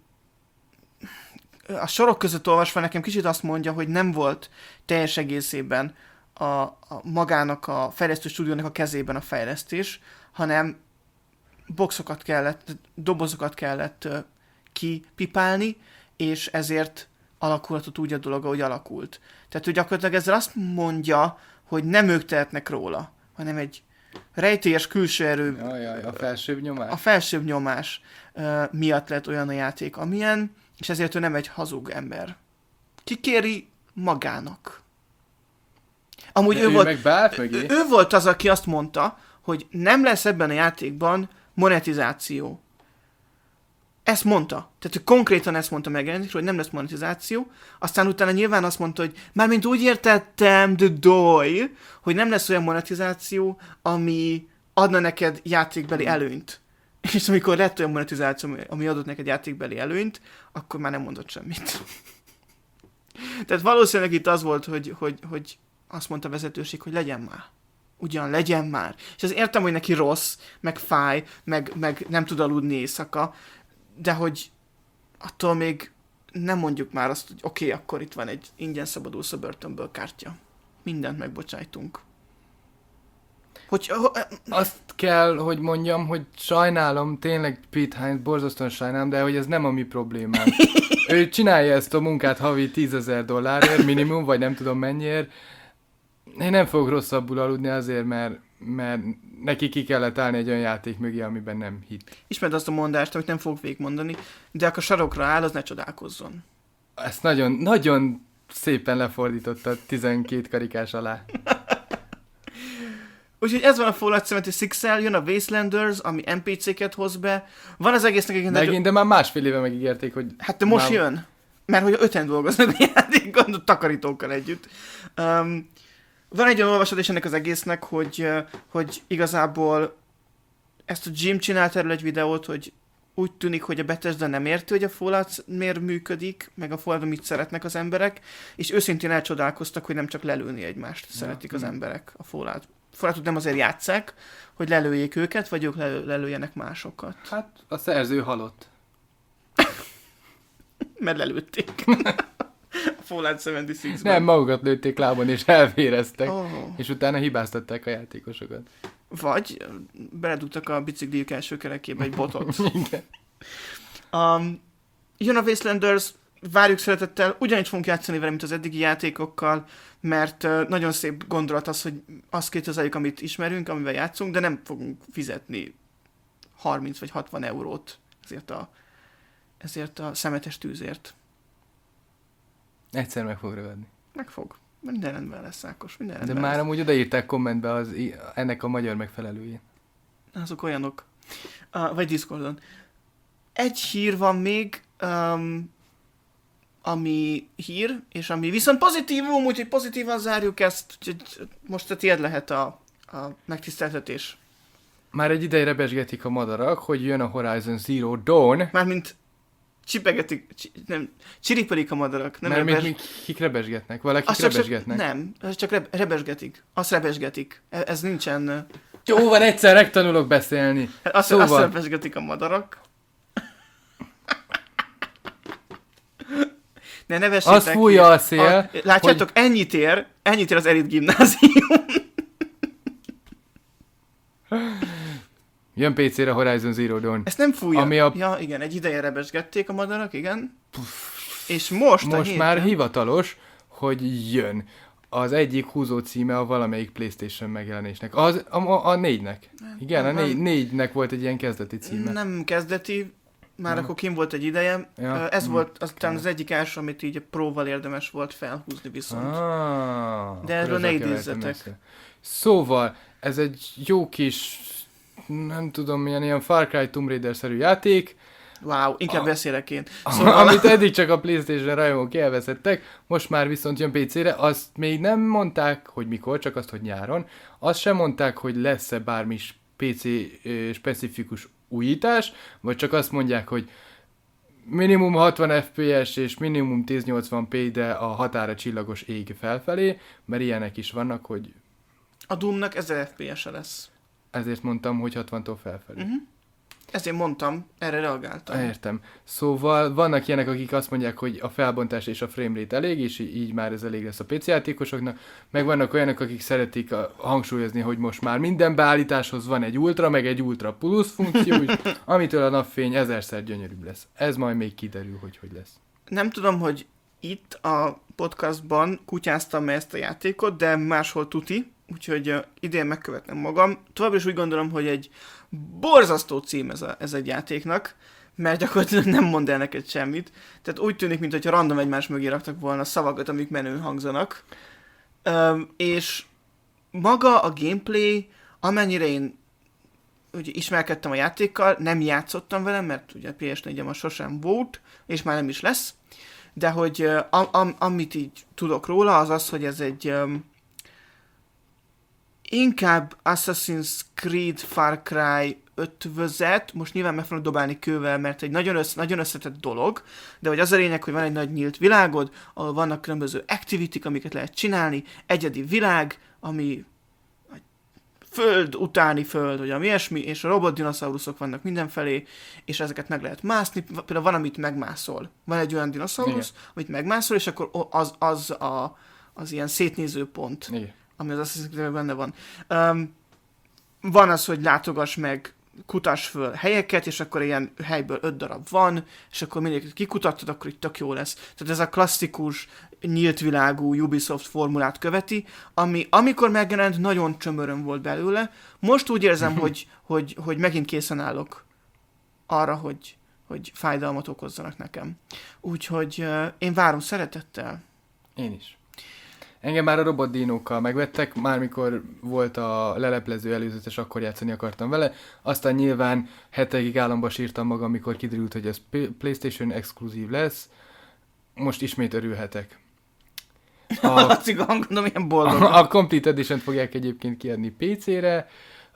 a sorok között olvasva nekem kicsit azt mondja, hogy nem volt teljes egészében a, a magának a fejlesztő stúdiónak a kezében a fejlesztés, hanem boxokat kellett, dobozokat kellett uh, kipipálni, és ezért alakulhatott úgy a dolog, ahogy alakult. Tehát, hogy gyakorlatilag ezzel azt mondja, hogy nem ők tehetnek róla, hanem egy rejtélyes külső erő, Ajaj, a felsőbb nyomás. a felsőbb nyomás uh, miatt lett olyan a játék, amilyen, és ezért ő nem egy hazug ember. Kikéri magának. Amúgy ő, ő volt, meg beállt mögé. ő, ő volt az, aki azt mondta, hogy nem lesz ebben a játékban monetizáció. Ezt mondta. Tehát ő konkrétan ezt mondta megjelenítésre, hogy nem lesz monetizáció. Aztán utána nyilván azt mondta, hogy mármint úgy értettem, the doy, hogy nem lesz olyan monetizáció, ami adna neked játékbeli előnyt. És amikor lett olyan monetizáció, ami adott neked játékbeli előnyt, akkor már nem mondott semmit. Tehát valószínűleg itt az volt, hogy, hogy, hogy azt mondta a vezetőség, hogy legyen már. Ugyan, legyen már. És az értem, hogy neki rossz, meg fáj, meg, meg nem tud aludni éjszaka, de hogy attól még nem mondjuk már azt, hogy oké, okay, akkor itt van egy ingyen szabadulsz a börtönből kártya. Mindent megbocsájtunk. Hogy, Azt kell, hogy mondjam, hogy sajnálom, tényleg Pete Hines, borzasztóan sajnálom, de hogy ez nem a mi problémám. Ő csinálja ezt a munkát havi tízezer dollárért minimum, vagy nem tudom mennyiért. Én nem fogok rosszabbul aludni azért, mert, mert neki ki kellett állni egy olyan játék mögé, amiben nem hitt. Ismerd azt a mondást, amit nem fogok végigmondani, de akkor sarokra áll, az ne csodálkozzon. Ezt nagyon, nagyon szépen lefordította tizenkét karikás alá. Úgyhogy ez van a Fallout hetvenhatos-el, jön a Wastelanders, ami en pé cé-ket hoz be. Van az egésznek egy... Megint, de már másfél éve megígérték, hogy... Hát de most már... jön. Mert hogy öten dolgoznak a játékon, a takarítókkal együtt. Um, van egy olyan olvasat ennek az egésznek, hogy, hogy igazából ezt a Jim csinált erről egy videót, hogy úgy tűnik, hogy a Bethesda nem érti, hogy a Fallout miért működik, meg a Fallout mit szeretnek az emberek, és őszintén elcsodálkoztak, hogy nem csak lelőni egymást szeretik ja. az emberek a Fallout. Falloutot nem azért játsszák, hogy lelőjék őket, vagy ők lelő, lelőjenek másokat. Hát a szerző halott. Mert lelőtték. A Fallout hetvenhatosban. Nem, magukat lőtték lábon és elvéreztek, Oh. és utána hibáztatták a játékosokat. Vagy beledugtak a bicikliük első kerekébe egy botot. Igen. Um, jön a Wastelanders, várjuk szeretettel, ugyanígy fogunk játszani vele, mint az eddigi játékokkal, mert uh, nagyon szép gondolat az, hogy azt kétezzeljük, amit ismerünk, amivel játszunk, de nem fogunk fizetni harminc vagy hatvan eurót ezért a, ezért a szemetes tűzért. Egyszer meg fog ragadni. Meg fog. Minden rendben lesz, Ákos. Minden De rendben már lesz. amúgy odaírták kommentbe az, ennek a magyar megfelelőjén. Azok olyanok. Uh, vagy Discordon. Egy hír van még, um, ami hír, és ami viszont pozitívum, úgyhogy pozitívan zárjuk ezt. Úgyhogy most a tiéd lehet a, a megtiszteltetés. Már egy ideje rebesgetik a madarak, hogy jön a Horizon Zero Dawn. Mármint csipegetik, csi, nem, csiripelik a madarak. Nem Mert rebes... még, még kik rebesgetnek? Valakik Azt csak- rebesgetnek? Nem, ez csak reb, rebesgetik. Azt rebesgetik. Ez, ez nincsen... Jó van, egyszer megtanulok beszélni. Azt, Szóval- azt rebesgetik a madarak. Ne, ne vessétek Az fújja ki. a szél, A, látjátok, hogy... ennyit ér, ennyit ér az elit gimnázium. Jön pé cére Horizon Zero Dawn. Ezt nem fújja. Ami a- Ja, igen, egy ideje rebesgették a madarak, igen. És most, a Most héten... már hivatalos, hogy jön. Az egyik húzó címe a valamelyik PlayStation megjelenésnek. Az, a, a, a négynek. Igen, a nem, négy, nem. négynek volt egy ilyen kezdeti címe. Nem kezdeti, már Nem. akkor kim volt egy ideje. Ja. Ez Hm. volt aztán az egyik első, amit így a próval érdemes volt felhúzni viszont. Ah, De akkor erről ne ezzel kevertem idézzetek. össze. Szóval, ez egy jó kis, nem tudom milyen, ilyen Far Cry Tomb Raider-szerű játék, Wow, inkább A- beszélek én. Szóval... amit eddig csak a PlayStation rajongók élvezhettek, most már viszont jön pé cére, azt még nem mondták, hogy mikor, csak azt, hogy nyáron. Azt sem mondták, hogy lesz-e bármi pé cé ö, specifikus újítás, vagy csak azt mondják, hogy minimum hatvan ef pé es és minimum ezernyolcvan pé, de a határa csillagos ég felfelé, mert ilyenek is vannak, hogy A Doomnak ezer ef pé es-e lesz. ezért mondtam, hogy hatvantól felfelé. Uh-huh. Ezért mondtam, erre reagáltam. Értem. Szóval vannak ilyenek, akik azt mondják, hogy a felbontás és a framerate elég, és í- így már ez elég lesz a pé cé játékosoknak, meg vannak olyanok, akik szeretik a, hangsúlyozni, hogy most már minden beállításhoz van egy ultra, meg egy ultra plusz funkció is, amitől a napfény ezerszer gyönyörűbb lesz. Ez majd még kiderül, hogy hogy lesz. Nem tudom, hogy itt a podcastban kutyáztam ezt a játékot, de máshol tuti, úgyhogy uh, idén megkövetnem magam. Továbbra is úgy gondolom, hogy egy borzasztó cím ez, a, ez egy játéknak, mert gyakorlatilag nem mond el neked semmit. Tehát úgy tűnik, mintha random egymás mögé raktak volna szavakat, amik menőn hangzanak. Um, és maga a gameplay, amennyire én ugye ismerkedtem a játékkal, nem játszottam vele, mert ugye pé es négyem az sosem volt, és már nem is lesz. De hogy uh, am, amit így tudok róla, az az, hogy ez egy um, inkább Assassin's Creed Far Cry ötvözet, most nyilván meg fogok dobálni kővel, mert egy nagyon, össze, nagyon összetett dolog, de hogy az a lényeg, hogy van egy nagy nyílt világod, ahol vannak különböző activity-k, amiket lehet csinálni, egyedi világ, ami föld utáni föld, vagy ami ilyesmi, és a robotdinoszauruszok vannak mindenfelé, és ezeket meg lehet mászni. Például van, amit megmászol. Van egy olyan dinoszaurusz, igen, amit megmászol, és akkor az, az a, az ilyen szétnéző pont, igen, ami az Assassin's Creed benne van. Um, van az, hogy látogass meg, kutass föl helyeket, és akkor ilyen helyből öt darab van, és akkor mindig kikutattad, akkor itt tök jó lesz. Tehát ez a klasszikus, nyílt világú Ubisoft formulát követi, ami amikor megjelent, nagyon csömöröm volt belőle. Most úgy érzem, hogy, hogy, hogy megint készen állok arra, hogy, hogy fájdalmat okozzanak nekem. Úgyhogy uh, én várom szeretettel. Én is. Engem már a robotdinókkal megvettek, már mikor volt a leleplező előzetes, akkor játszani akartam vele, aztán nyilván hetekig álomba sírtam magam, mikor kiderült, hogy ez PlayStation exkluzív lesz. Most ismét örülhetek. A, Laci, gondolom, ilyen boldog. A, a Complete Edition-t fogják egyébként kiadni pé cére.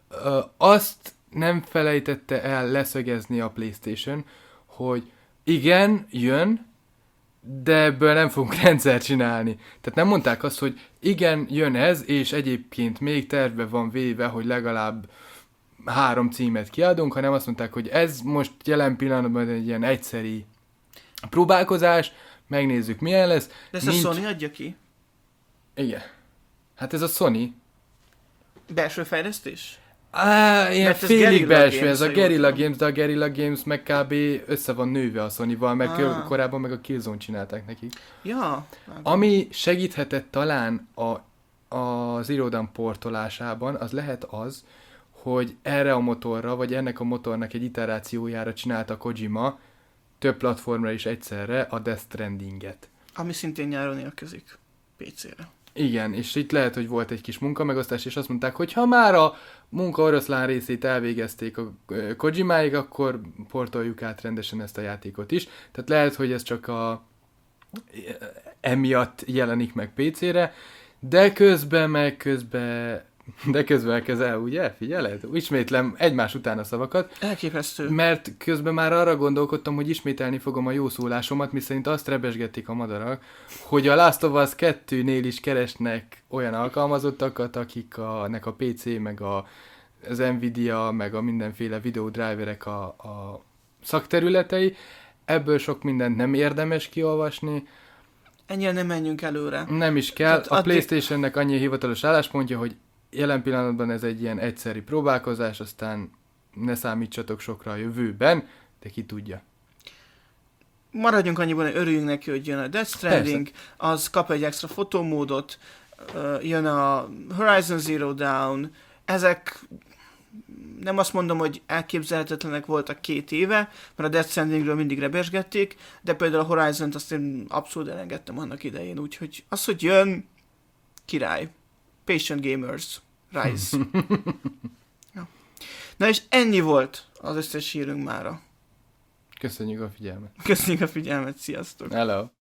Azt nem felejtette el leszögezni a PlayStation, hogy igen, jön, de ebből nem fogunk rendszer csinálni. Tehát nem mondták azt, hogy igen, jön ez, és egyébként még tervbe van véve, hogy legalább három címet kiadunk, hanem azt mondták, hogy ez most jelen pillanatban egy ilyen egyszeri próbálkozás, megnézzük milyen lesz. De ezt Nincs... a Sony adja ki? Igen. Hát ez a Sony. Belső fejlesztés? Á, ilyen félig belső, ez a Guerrilla Games, de a Guerrilla Games meg kb. Össze van nőve a Sony-val, meg ah. korábban meg a Killzone csinálták nekik. Ja. Ami segíthetett talán a, a Zero Dawn portolásában, az lehet az, hogy erre a motorra, vagy ennek a motornak egy iterációjára csinálta Kojima több platformra is egyszerre a Death Strandinget. Ami szintén nyáron érkezik pé cére. Igen, és itt lehet, hogy volt egy kis munkamegosztás, és azt mondták, hogy ha már a munka oroszlán részét elvégezték a Kojimáig, akkor portoljuk át rendesen ezt a játékot is. Tehát lehet, hogy ez csak a emiatt jelenik meg pé cére, de közben meg közben de közben elkezel, ugye? Figyeled? Ismétlem egymás után a szavakat. Elképesztő. Mert közben már arra gondolkodtam, hogy ismételni fogom a jó szólásomat, miszerint azt rebesgették a madarak, hogy a Last of Us kettőnél is keresnek olyan alkalmazottakat, akik a, nek a pé cé, meg a, az Nvidia, meg a mindenféle videodriverek a, a szakterületei. Ebből sok mindent nem érdemes kiolvasni. Ennyire nem menjünk előre. Nem is kell. Tehát a addig... PlayStation-nek annyi hivatalos álláspontja, hogy jelen pillanatban ez egy ilyen egyszeri próbálkozás, aztán ne számítsatok sokra a jövőben, de ki tudja. Maradjunk annyiban, hogy örüljünk neki, hogy jön a Death Stranding, persze, az kap egy extra fotómódot, jön a Horizon Zero Dawn, ezek nem azt mondom, hogy elképzelhetetlenek voltak két éve, mert a Death Strandingről mindig rebesgették, de például a Horizont azt én abszolút elengedtem annak idején, úgyhogy az, hogy jön, király. Patient Gamers Rise. Ja. Na és ennyi volt az összes hírünk mára. Köszönjük a figyelmet. Köszönjük a figyelmet, sziasztok! Hello!